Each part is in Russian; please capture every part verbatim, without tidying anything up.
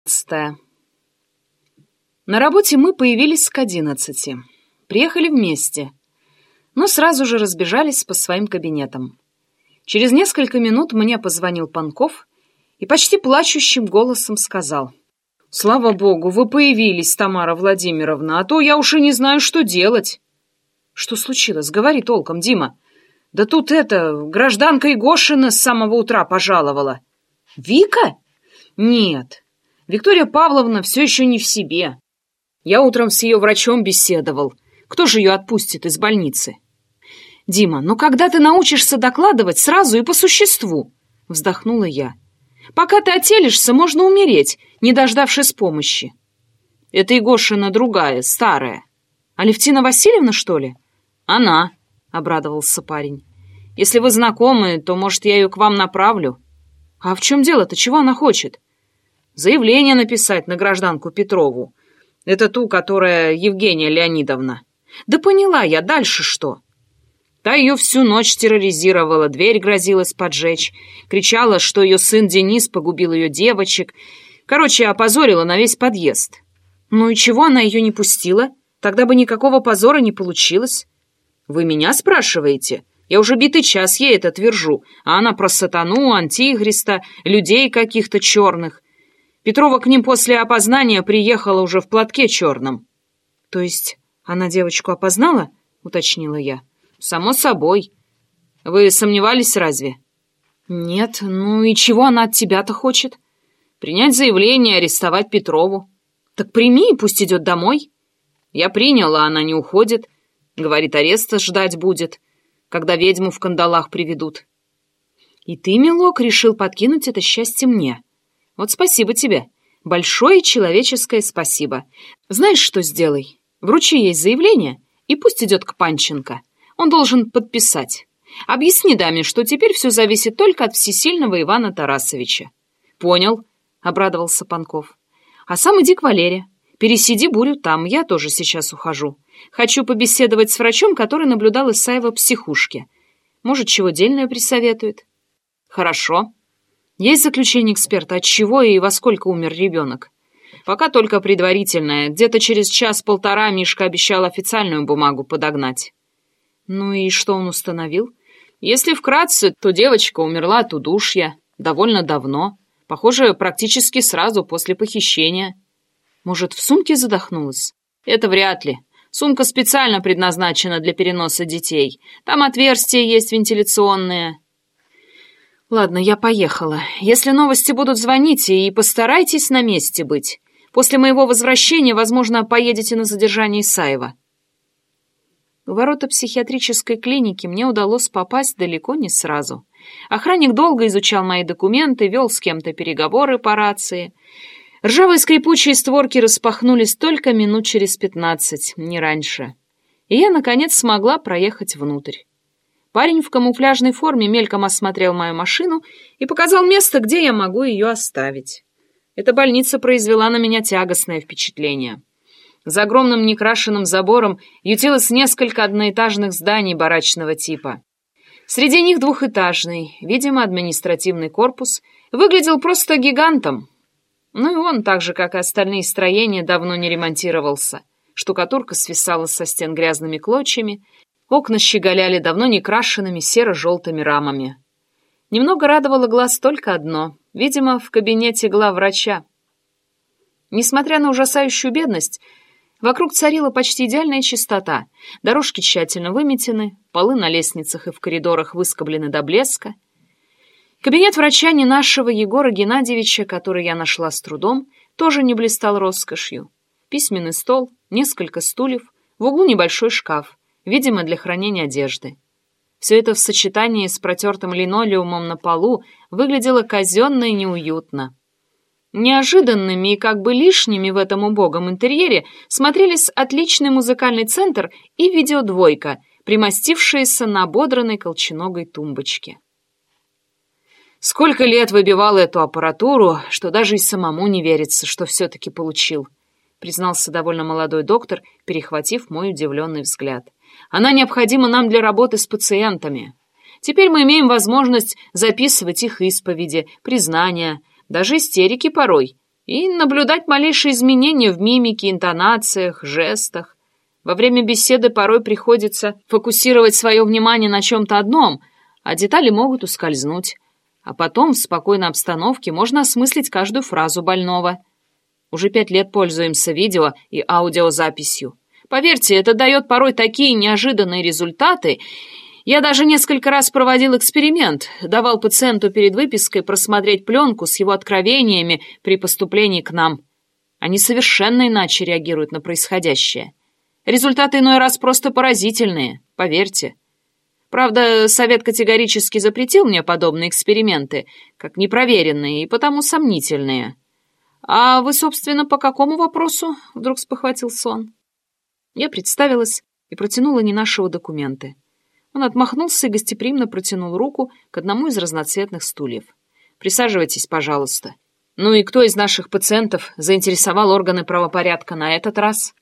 Стая. На работе мы появились к одиннадцати. Приехали вместе, но сразу же разбежались по своим кабинетам. Через несколько минут мне позвонил Панков и почти плачущим голосом сказал: «Слава богу, вы появились, Тамара Владимировна, а то я уж и не знаю, что делать». «Что случилось? Говори толком, Дима». «Да тут это, гражданка Егошина с самого утра пожаловала». «Вика?» «Нет. Виктория Павловна все еще не в себе. Я утром с ее врачом беседовал. Кто же ее отпустит из больницы?» «Дима, ну когда ты научишься докладывать сразу и по существу?» Вздохнула я. «Пока ты отелишься, можно умереть, не дождавшись помощи». «Это Егошина другая, старая». «Алевтина Васильевна, что ли?» «Она», — обрадовался парень. «Если вы знакомы, то, может, я ее к вам направлю». «А в чем дело-то? Чего она хочет?» «Заявление написать на гражданку Петрову. Это ту, которая Евгения Леонидовна». «Да поняла я, дальше что?» Та ее всю ночь терроризировала, дверь грозилась поджечь, кричала, что ее сын Денис погубил ее девочек. Короче, опозорила на весь подъезд. «Ну и чего она ее не пустила? Тогда бы никакого позора не получилось». «Вы меня спрашиваете? Я уже битый час ей это твержу, а она про сатану, антихриста, людей каких-то черных. Петрова к ним после опознания приехала уже в платке черном». «То есть она девочку опознала?» — уточнила я. «Само собой. Вы сомневались разве?» «Нет. Ну и чего она от тебя-то хочет?» «Принять заявление, арестовать Петрову». «Так прими и пусть идет домой». «Я принял, а она не уходит. Говорит, ареста ждать будет, когда ведьму в кандалах приведут». «И ты, милок, решил подкинуть это счастье мне. Вот спасибо тебе. Большое человеческое спасибо. Знаешь, что сделай? Вручи ей заявление, и пусть идет к Панченко. Он должен подписать. Объясни даме, что теперь все зависит только от всесильного Ивана Тарасовича». «Понял», — обрадовался Панков. «А сам иди к Валере. Пересиди бурю там, я тоже сейчас ухожу. Хочу побеседовать с врачом, который наблюдал Исаева в психушке. Может, чего дельное присоветует». «Хорошо. Есть заключение эксперта, от чего и во сколько умер ребенок?» «Пока только предварительное. Где-то через час-полтора Мишка обещал официальную бумагу подогнать». «Ну и что он установил?» «Если вкратце, то девочка умерла от удушья. Довольно давно. Похоже, практически сразу после похищения». «Может, в сумке задохнулась?» «Это вряд ли. Сумка специально предназначена для переноса детей. Там отверстия есть вентиляционные». «Ладно, я поехала. Если новости будут, звоните и постарайтесь на месте быть. После моего возвращения, возможно, поедете на задержание Исаева». В ворота психиатрической клиники мне удалось попасть далеко не сразу. Охранник долго изучал мои документы, вел с кем-то переговоры по рации. Ржавые скрипучие створки распахнулись только минут через пятнадцать, не раньше. И я, наконец, смогла проехать внутрь. Парень в камуфляжной форме мельком осмотрел мою машину и показал место, где я могу ее оставить. Эта больница произвела на меня тягостное впечатление. За огромным некрашенным забором ютилось несколько одноэтажных зданий барачного типа. Среди них двухэтажный, видимо, административный корпус, выглядел просто гигантом. Ну и он, так же, как и остальные строения, давно не ремонтировался. Штукатурка свисала со стен грязными клочьями, окна щеголяли давно не крашенными серо-желтыми рамами. Немного радовало глаз только одно, видимо, в кабинете главврача. Несмотря на ужасающую бедность, вокруг царила почти идеальная чистота. Дорожки тщательно выметены, полы на лестницах и в коридорах выскоблены до блеска. Кабинет врача не нашего Егора Геннадьевича, который я нашла с трудом, тоже не блистал роскошью. Письменный стол, несколько стульев, в углу небольшой шкаф, видимо, для хранения одежды. Все это в сочетании с протертым линолеумом на полу выглядело казенно и неуютно. Неожиданными и как бы лишними в этом убогом интерьере смотрелись отличный музыкальный центр и видеодвойка, примостившиеся на ободранной колченогой тумбочке. Сколько лет выбивал эту аппаратуру, что даже и самому не верится, что все-таки получил, признался довольно молодой доктор, перехватив мой удивленный взгляд. Она необходима нам для работы с пациентами. Теперь мы имеем возможность записывать их исповеди, признания, даже истерики порой, и наблюдать малейшие изменения в мимике, интонациях, жестах. Во время беседы порой приходится фокусировать свое внимание на чем-то одном, а детали могут ускользнуть. А потом в спокойной обстановке можно осмыслить каждую фразу больного. Уже пять лет пользуемся видео и аудиозаписью. Поверьте, это дает порой такие неожиданные результаты. Я даже несколько раз проводил эксперимент, давал пациенту перед выпиской просмотреть пленку с его откровениями при поступлении к нам. Они совершенно иначе реагируют на происходящее. Результаты иной раз просто поразительные, поверьте. Правда, совет категорически запретил мне подобные эксперименты, как непроверенные и потому сомнительные. «А вы, собственно, по какому вопросу?» — вдруг спохватился он. Я представилась и протянула Ненашеву документы. Он отмахнулся и гостеприимно протянул руку к одному из разноцветных стульев. «Присаживайтесь, пожалуйста. Ну и кто из наших пациентов заинтересовал органы правопорядка на этот раз?»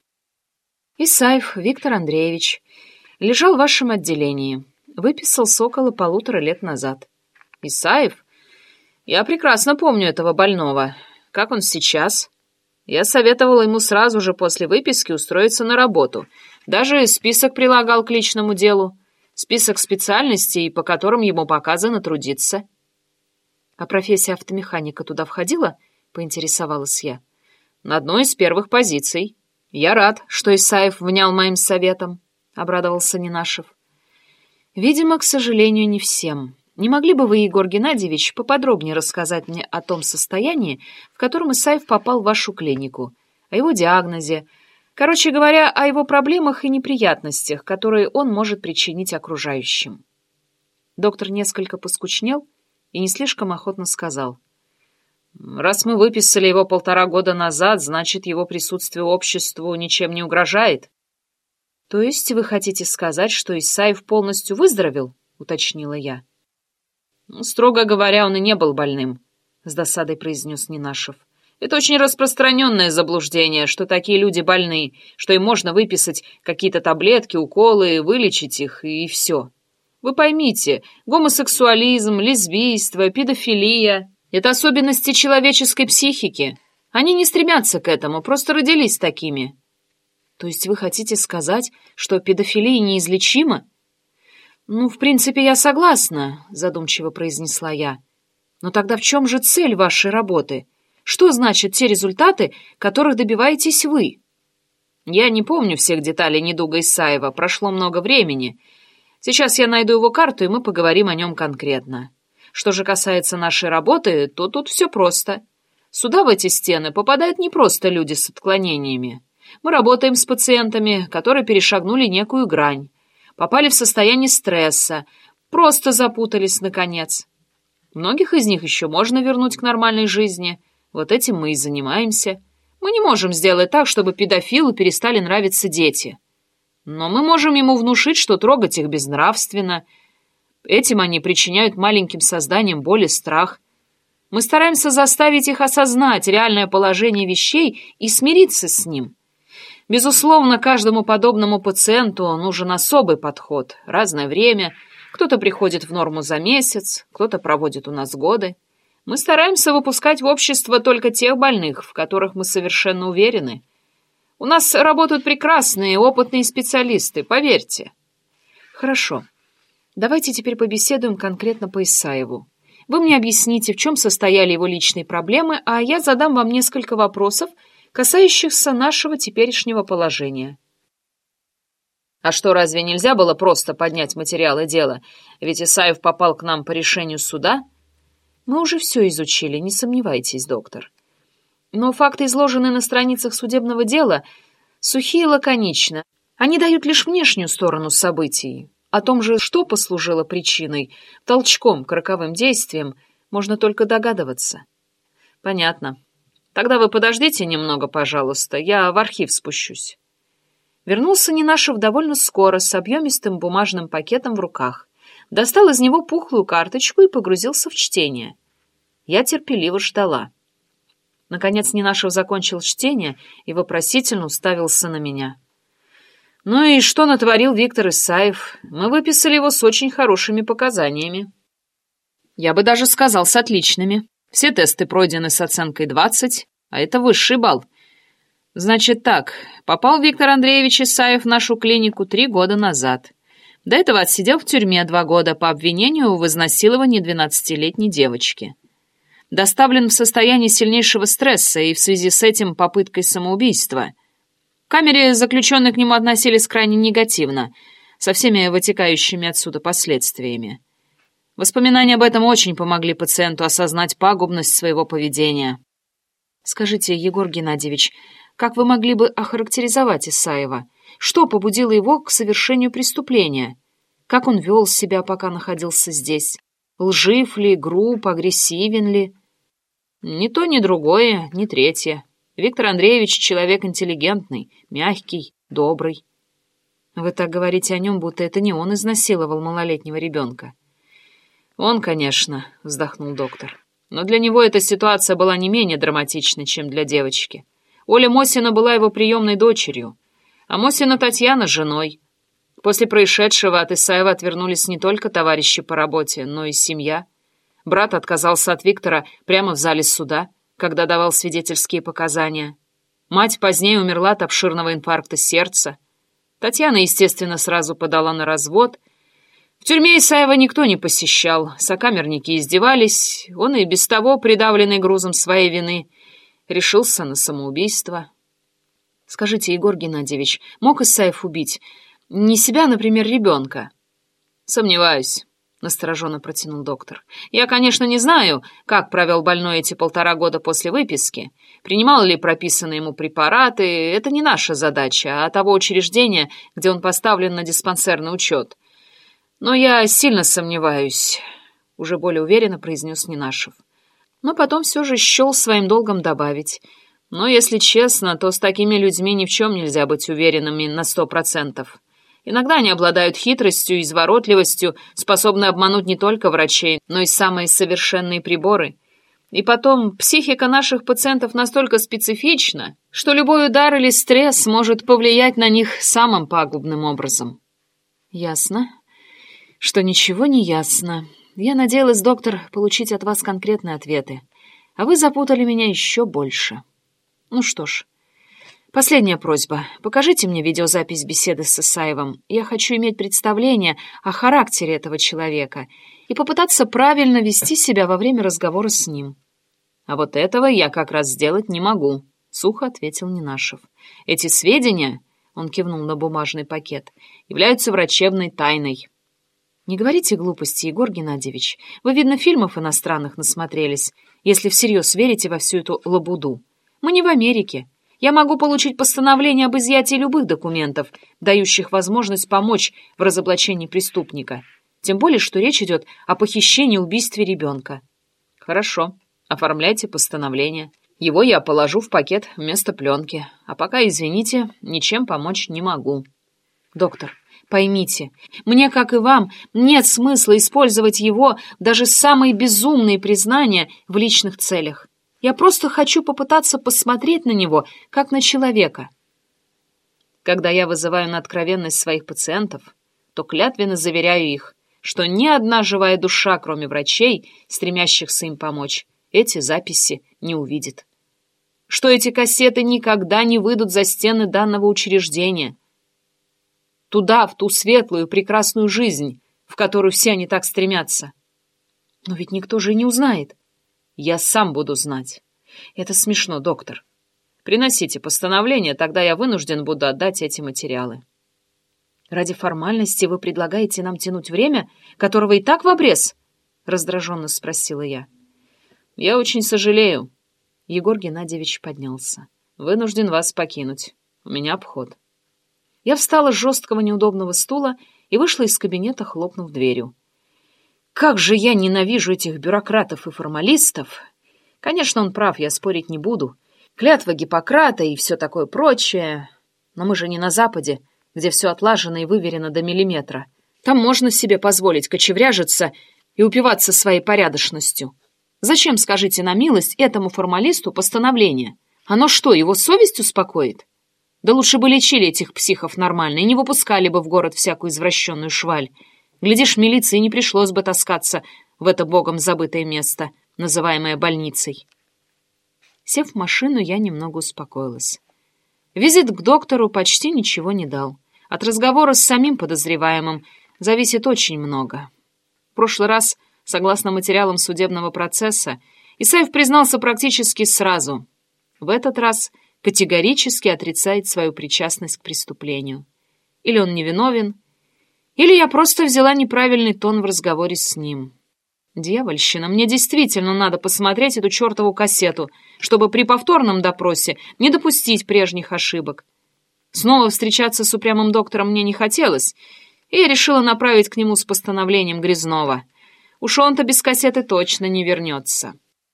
«Исаев Виктор Андреевич. Лежал в вашем отделении. Выписался около полутора лет назад». «Исаев? Я прекрасно помню этого больного. Как он сейчас?» Я советовала ему сразу же после выписки устроиться на работу. Даже список прилагал к личному делу. Список специальностей, по которым ему показано трудиться. «А профессия автомеханика туда входила?» — поинтересовалась я. «На одной из первых позиций. Я рад, что Исаев внял моим советом», — обрадовался Ненашев. «Видимо, к сожалению, не всем. Не могли бы вы, Егор Геннадьевич, поподробнее рассказать мне о том состоянии, в котором Исаев попал в вашу клинику, о его диагнозе, короче говоря, о его проблемах и неприятностях, которые он может причинить окружающим?» Доктор несколько поскучнел и не слишком охотно сказал: «Раз мы выписали его полтора года назад, значит, его присутствие обществу ничем не угрожает». «То есть вы хотите сказать, что Исаев полностью выздоровел?» — уточнила я. «Строго говоря, он и не был больным», — с досадой произнес Ненашев. «Это очень распространенное заблуждение, что такие люди больны, что им можно выписать какие-то таблетки, уколы, вылечить их, и все. Вы поймите, гомосексуализм, лесбийство, педофилия — это особенности человеческой психики. Они не стремятся к этому, просто родились такими». «То есть вы хотите сказать, что педофилия неизлечима?» «Ну, в принципе, я согласна», — задумчиво произнесла я. «Но тогда в чем же цель вашей работы? Что значат те результаты, которых добиваетесь вы?» «Я не помню всех деталей недуга Исаева, прошло много времени. Сейчас я найду его карту, и мы поговорим о нем конкретно. Что же касается нашей работы, то тут все просто. Сюда, в эти стены, попадают не просто люди с отклонениями. Мы работаем с пациентами, которые перешагнули некую грань, попали в состояние стресса, просто запутались, наконец. Многих из них еще можно вернуть к нормальной жизни. Вот этим мы и занимаемся. Мы не можем сделать так, чтобы педофилу перестали нравиться дети. Но мы можем ему внушить, что трогать их безнравственно. Этим они причиняют маленьким созданиям боль и страх. Мы стараемся заставить их осознать реальное положение вещей и смириться с ним. Безусловно, каждому подобному пациенту нужен особый подход, разное время. Кто-то приходит в норму за месяц, кто-то проводит у нас годы. Мы стараемся выпускать в общество только тех больных, в которых мы совершенно уверены. У нас работают прекрасные, опытные специалисты, поверьте. Хорошо. Давайте теперь побеседуем конкретно по Исаеву. Вы мне объясните, в чем состояли его личные проблемы, а я задам вам несколько вопросов, касающихся нашего теперешнего положения. А что, разве нельзя было просто поднять материалы дела? Ведь Исаев попал к нам по решению суда. Мы уже все изучили, не сомневайтесь, доктор. Но факты, изложенные на страницах судебного дела, сухие и лаконично. Они дают лишь внешнюю сторону событий. О том же, что послужило причиной, толчком к роковым действиям, можно только догадываться. Понятно. Тогда вы подождите немного, пожалуйста, я в архив спущусь». Вернулся Ненашев довольно скоро, с объемистым бумажным пакетом в руках. Достал из него пухлую карточку и погрузился в чтение. Я терпеливо ждала. Наконец Ненашев закончил чтение и вопросительно уставился на меня. «Ну и что натворил Виктор Исаев? Мы выписали его с очень хорошими показаниями. Я бы даже сказал, с отличными. Все тесты пройдены с оценкой двадцать. А это высший балл. Значит так, попал Виктор Андреевич Исаев в нашу клинику три года назад. До этого отсидел в тюрьме два года по обвинению в изнасиловании двенадцатилетней девочки. Доставлен в состоянии сильнейшего стресса и в связи с этим попыткой самоубийства. В камере заключенные к нему относились крайне негативно, со всеми вытекающими отсюда последствиями. Воспоминания об этом очень помогли пациенту осознать пагубность своего поведения. Скажите, Егор Геннадьевич, как вы могли бы охарактеризовать Исаева? Что побудило его к совершению преступления? Как он вел себя, пока находился здесь? Лжив ли, груб, агрессивен ли? Ни то, ни другое, ни третье. Виктор Андреевич человек интеллигентный, мягкий, добрый. Вы так говорите о нем, будто это не он изнасиловал малолетнего ребенка. Он, конечно, вздохнул доктор. Но для него эта ситуация была не менее драматичной, чем для девочки. Оля Мосина была его приемной дочерью, а Мосина Татьяна — женой. После происшедшего от Исаева отвернулись не только товарищи по работе, но и семья. Брат отказался от Виктора прямо в зале суда, когда давал свидетельские показания. Мать позднее умерла от обширного инфаркта сердца. Татьяна, естественно, сразу подала на развод. В тюрьме Исаева никто не посещал, сокамерники издевались, он и без того, придавленный грузом своей вины, решился на самоубийство. Скажите, Егор Геннадьевич, мог Исаев убить не себя, например, ребенка? Сомневаюсь, настороженно протянул доктор. Я, конечно, не знаю, как провел больной эти полтора года после выписки, принимал ли прописанные ему препараты, это не наша задача, а того учреждения, где он поставлен на диспансерный учет. Но я сильно сомневаюсь, уже более уверенно произнес Ненашев. Но потом все же счел своим долгом добавить. Но, если честно, то с такими людьми ни в чем нельзя быть уверенными на сто процентов. Иногда они обладают хитростью и изворотливостью, способны обмануть не только врачей, но и самые совершенные приборы. И потом, психика наших пациентов настолько специфична, что любой удар или стресс может повлиять на них самым пагубным образом. Ясно. Что ничего не ясно. Я надеялась, доктор, получить от вас конкретные ответы, а вы запутали меня еще больше. Ну что ж, последняя просьба. Покажите мне видеозапись беседы с Исаевым. Я хочу иметь представление о характере этого человека и попытаться правильно вести себя во время разговора с ним. А вот этого я как раз сделать не могу, сухо ответил Ненашев. Эти сведения, он кивнул на бумажный пакет, являются врачебной тайной. Не говорите глупости, Егор Геннадьевич. Вы, видно, фильмов иностранных насмотрелись, если всерьез верите во всю эту лабуду. Мы не в Америке. Я могу получить постановление об изъятии любых документов, дающих возможность помочь в разоблачении преступника. Тем более, что речь идет о похищении и убийстве ребенка. Хорошо, оформляйте постановление. Его я положу в пакет вместо пленки. А пока, извините, ничем помочь не могу. Доктор, поймите, мне, как и вам, нет смысла использовать его, даже самые безумные признания, в личных целях. Я просто хочу попытаться посмотреть на него, как на человека. Когда я вызываю на откровенность своих пациентов, то клятвенно заверяю их, что ни одна живая душа, кроме врачей, стремящихся им помочь, эти записи не увидит. Что эти кассеты никогда не выйдут за стены данного учреждения. Туда, в ту светлую, прекрасную жизнь, в которую все они так стремятся. Но ведь никто же не узнает. Я сам буду знать. Это смешно, доктор. Приносите постановление, тогда я вынужден буду отдать эти материалы. Ради формальности вы предлагаете нам тянуть время, которого и так в обрез? Раздраженно спросила я. Я очень сожалею. Егор Геннадьевич поднялся. Вынужден вас покинуть. У меня обход. Я встала с жесткого неудобного стула и вышла из кабинета, хлопнув дверью. Как же я ненавижу этих бюрократов и формалистов! Конечно, он прав, я спорить не буду. Клятва Гиппократа и все такое прочее. Но мы же не на Западе, где все отлажено и выверено до миллиметра. Там можно себе позволить кочевряжиться и упиваться своей порядочностью. Зачем, скажите на милость, этому формалисту постановление? Оно что, его совесть успокоит? Да лучше бы лечили этих психов нормально и не выпускали бы в город всякую извращенную шваль. Глядишь, милиции не пришлось бы таскаться в это богом забытое место, называемое больницей. Сев в машину, я немного успокоилась. Визит к доктору почти ничего не дал. От разговора с самим подозреваемым зависит очень много. В прошлый раз, согласно материалам судебного процесса, Исаев признался практически сразу. В этот раз категорически отрицает свою причастность к преступлению. Или он невиновен, или я просто взяла неправильный тон в разговоре с ним. Дьявольщина, мне действительно надо посмотреть эту чертову кассету, чтобы при повторном допросе не допустить прежних ошибок. Снова встречаться с упрямым доктором мне не хотелось, и я решила направить к нему с постановлением Грязнова. Уж он-то без кассеты точно не вернется.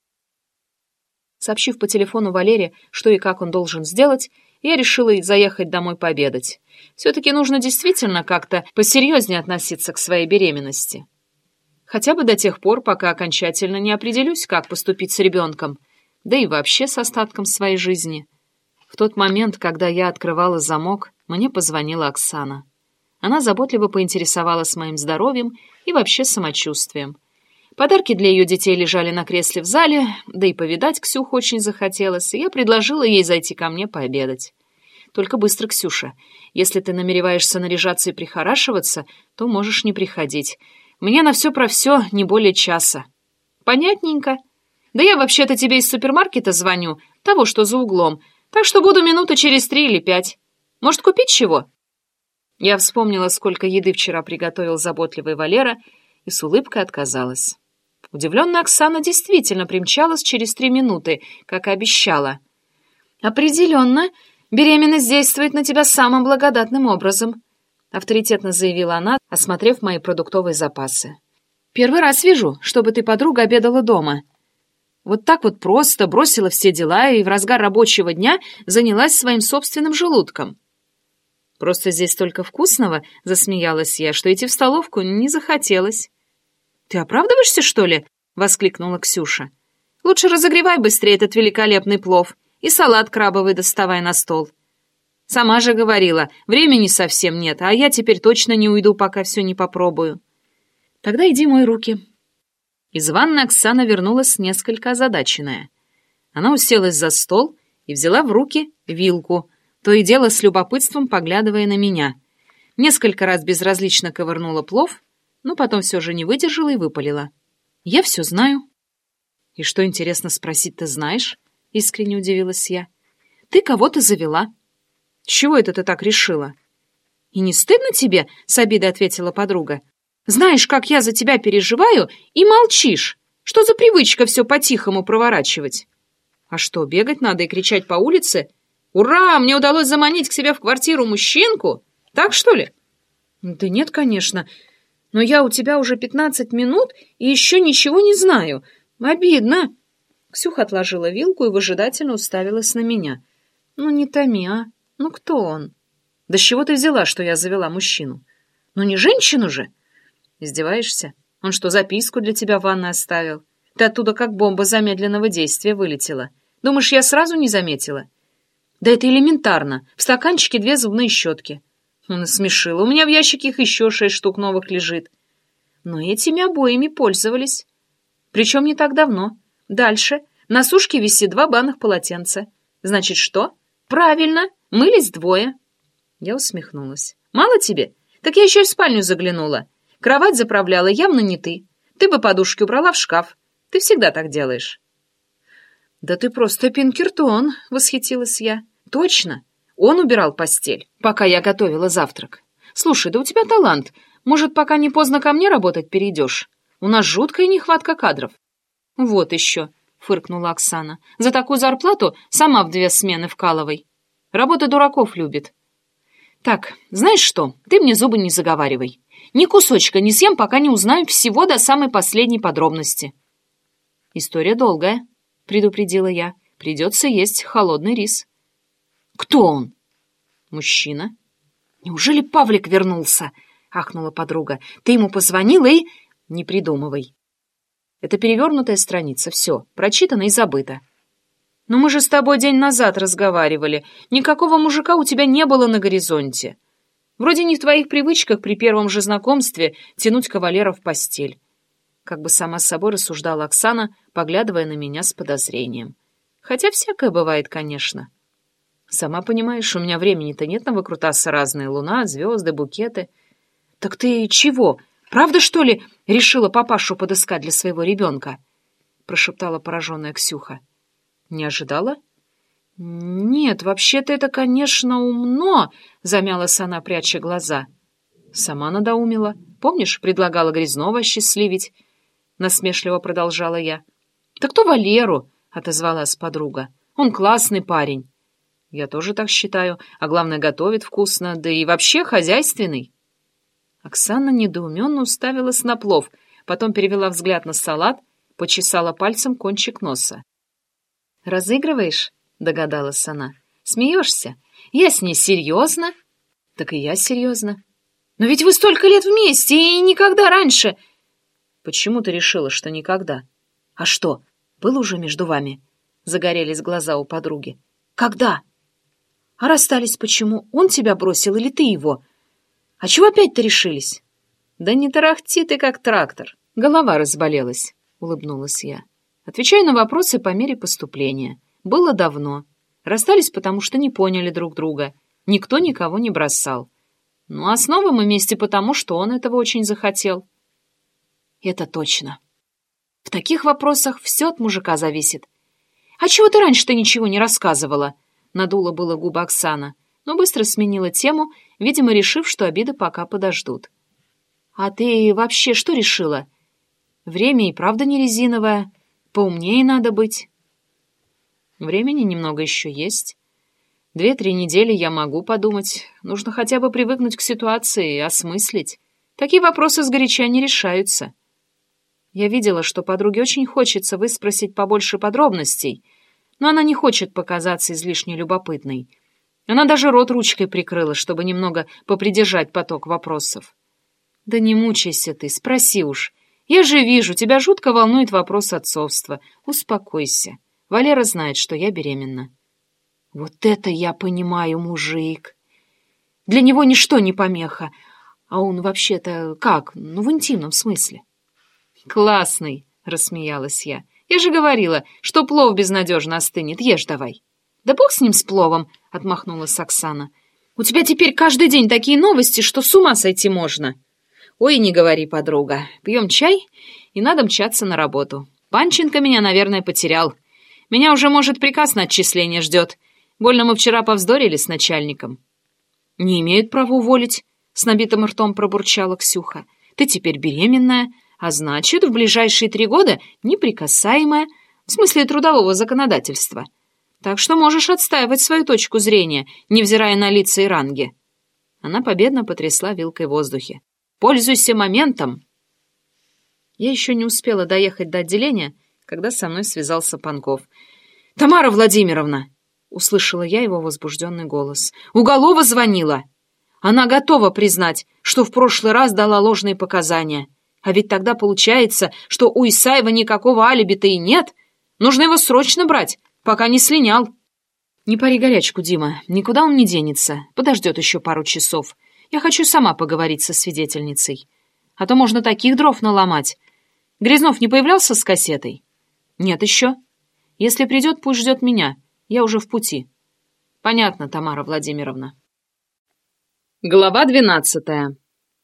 Сообщив по телефону Валере, что и как он должен сделать, я решила заехать домой пообедать. Все-таки нужно действительно как-то посерьезнее относиться к своей беременности. Хотя бы до тех пор, пока окончательно не определюсь, как поступить с ребенком, да и вообще с остатком своей жизни. В тот момент, когда я открывала замок, мне позвонила Оксана. Она заботливо поинтересовалась моим здоровьем и вообще самочувствием. Подарки для ее детей лежали на кресле в зале, да и повидать Ксюху очень захотелось, и я предложила ей зайти ко мне пообедать. Только быстро, Ксюша. Если ты намереваешься наряжаться и прихорашиваться, то можешь не приходить. Мне на все про все не более часа. Понятненько. Да я вообще-то тебе из супермаркета звоню, того, что за углом, так что буду минуты через три или пять. Может, купить чего? Я вспомнила, сколько еды вчера приготовил заботливый Валера, и с улыбкой отказалась. Удивленная Оксана действительно примчалась через три минуты, как и обещала. «Определенно, беременность действует на тебя самым благодатным образом», — авторитетно заявила она, осмотрев мои продуктовые запасы. «Первый раз вижу, чтобы ты, подруга, обедала дома. Вот так вот просто бросила все дела и в разгар рабочего дня занялась своим собственным желудком». «Просто здесь столько вкусного», — засмеялась я, что идти в столовку не захотелось. «Ты оправдываешься, что ли?» — воскликнула Ксюша. «Лучше разогревай быстрее этот великолепный плов и салат крабовый доставай на стол. Сама же говорила, времени совсем нет, а я теперь точно не уйду, пока все не попробую. Тогда иди мой руки». Из ванной Оксана вернулась несколько озадаченная. Она уселась за стол и взяла в руки вилку, то и дело с любопытством поглядывая на меня. Несколько раз безразлично ковырнула плов, но потом все же не выдержала и выпалила. «Я все знаю». «И что, интересно спросить, ты знаешь?» — искренне удивилась я. «Ты кого-то завела». «С чего это ты так решила?» «И не стыдно тебе?» — с обидой ответила подруга. «Знаешь, как я за тебя переживаю, и молчишь. Что за привычка все по-тихому проворачивать?» «А что, бегать надо и кричать по улице? Ура, мне удалось заманить к себе в квартиру мужчинку? Так, что ли?» «Да нет, конечно. Но я у тебя уже пятнадцать минут и еще ничего не знаю. Обидно». Ксюха отложила вилку и выжидательно уставилась на меня. «Ну не томи, а? Ну кто он?» «Да с чего ты взяла, что я завела мужчину? Ну не женщину же?» «Издеваешься? Он что, записку для тебя в ванной оставил? Ты оттуда как бомба замедленного действия вылетела. Думаешь, я сразу не заметила?» «Да это элементарно. В стаканчике две зубные щетки». Насмешила. «У меня в ящике их еще шесть штук новых лежит». Но этими обоими пользовались. Причем не так давно. Дальше. На сушке висит два банных полотенца. Значит, что? Правильно. Мылись двое. Я усмехнулась. Мало тебе? Так я еще и в спальню заглянула. Кровать заправляла явно не ты. Ты бы подушки убрала в шкаф. Ты всегда так делаешь. Да ты просто Пинкертон, восхитилась я. Точно. Он убирал постель, пока я готовила завтрак. Слушай, да у тебя талант. Может, пока не поздно ко мне работать перейдешь? У нас жуткая нехватка кадров. Вот еще, фыркнула Оксана. За такую зарплату сама в две смены вкалывай. Работа дураков любит. Так, знаешь что, ты мне зубы не заговаривай. Ни кусочка не съем, пока не узнаю всего до самой последней подробности. История долгая, предупредила я. Придется есть холодный рис. Кто он? Мужчина. Неужели Павлик вернулся? Ахнула подруга. Ты ему позвонила и... Не придумывай. Это перевернутая страница. Все, прочитано и забыто. Но мы же с тобой день назад разговаривали. Никакого мужика у тебя не было на горизонте. Вроде не в твоих привычках при первом же знакомстве тянуть кавалера в постель. Как бы сама с собой рассуждала Оксана, поглядывая на меня с подозрением. Хотя всякое бывает, конечно. Сама понимаешь, у меня времени-то нет на выкрутасы разные. Луна, звезды, букеты. Так ты чего? Правда, что ли, решила папашу подыскать для своего ребенка? Прошептала пораженная Ксюха. Не ожидала? Нет, вообще-то это, конечно, умно, замялась она, пряча глаза. Сама надоумила. Помнишь, предлагала Грязнова осчастливить? Насмешливо продолжала я. Так то Валеру, отозвалась подруга. Он классный парень. Я тоже так считаю, а главное, готовит вкусно, да и вообще хозяйственный. Оксана недоуменно уставилась на плов, потом перевела взгляд на салат, почесала пальцем кончик носа. «Разыгрываешь?» — догадалась она. «Смеешься? Я с ней серьезно?» «Так и я серьезно». «Но ведь вы столько лет вместе и никогда раньше...» «Почему ты решила, что никогда?» «А что, было уже между вами?» Загорелись глаза у подруги. «Когда?» «А расстались почему? Он тебя бросил или ты его? А чего опять-то решились?» «Да не тарахти ты, как трактор. Голова разболелась», — улыбнулась я. «Отвечаю на вопросы по мере поступления. Было давно. Расстались, потому что не поняли друг друга. Никто никого не бросал. Ну а снова мы вместе потому, что он этого очень захотел». «Это точно. В таких вопросах все от мужика зависит. А чего ты раньше-то ничего не рассказывала?» Надула было губы Оксана, но быстро сменила тему, видимо, решив, что обиды пока подождут. «А ты вообще что решила? Время и правда не резиновое. Поумнее надо быть». «Времени немного еще есть. Две-три недели я могу подумать. Нужно хотя бы привыкнуть к ситуации и осмыслить. Такие вопросы сгоряча не решаются». Я видела, что подруге очень хочется выспросить побольше подробностей, но она не хочет показаться излишне любопытной. Она даже рот ручкой прикрыла, чтобы немного попридержать поток вопросов. «Да не мучайся ты, спроси уж. Я же вижу, тебя жутко волнует вопрос отцовства. Успокойся. Валера знает, что я беременна». «Вот это я понимаю, мужик. Для него ничто не помеха. А он вообще-то как? Ну, в интимном смысле». «Классный», — рассмеялась я. «Я же говорила, что плов безнадежно остынет. Ешь давай». «Да бог с ним, с пловом», — отмахнулась Оксана. «У тебя теперь каждый день такие новости, что с ума сойти можно». «Ой, не говори, подруга. Пьем чай, и надо мчаться на работу. Панченко меня, наверное, потерял. Меня уже, может, приказ на отчисление ждет. Больно мы вчера повздорили с начальником». «Не имеют права уволить», — с набитым ртом пробурчала Ксюха. «Ты теперь беременная, а значит, в ближайшие три года неприкасаемая, в смысле трудового законодательства. Так что можешь отстаивать свою точку зрения, невзирая на лица и ранги». Она победно потрясла вилкой в воздухе. «Пользуйся моментом!» Я еще не успела доехать до отделения, когда со мной связался Панков. «Тамара Владимировна!» — услышала я его возбужденный голос. «Уголова звонила! Она готова признать, что в прошлый раз дала ложные показания. А ведь тогда получается, что у Исаева никакого алиби-то и нет. Нужно его срочно брать, пока не слинял». «Не пари горячку, Дима, никуда он не денется. Подождет еще пару часов. Я хочу сама поговорить со свидетельницей. А то можно таких дров наломать. Грязнов не появлялся с кассетой?» «Нет еще. Если придет, пусть ждет меня. Я уже в пути». «Понятно, Тамара Владимировна». Глава двенадцатая.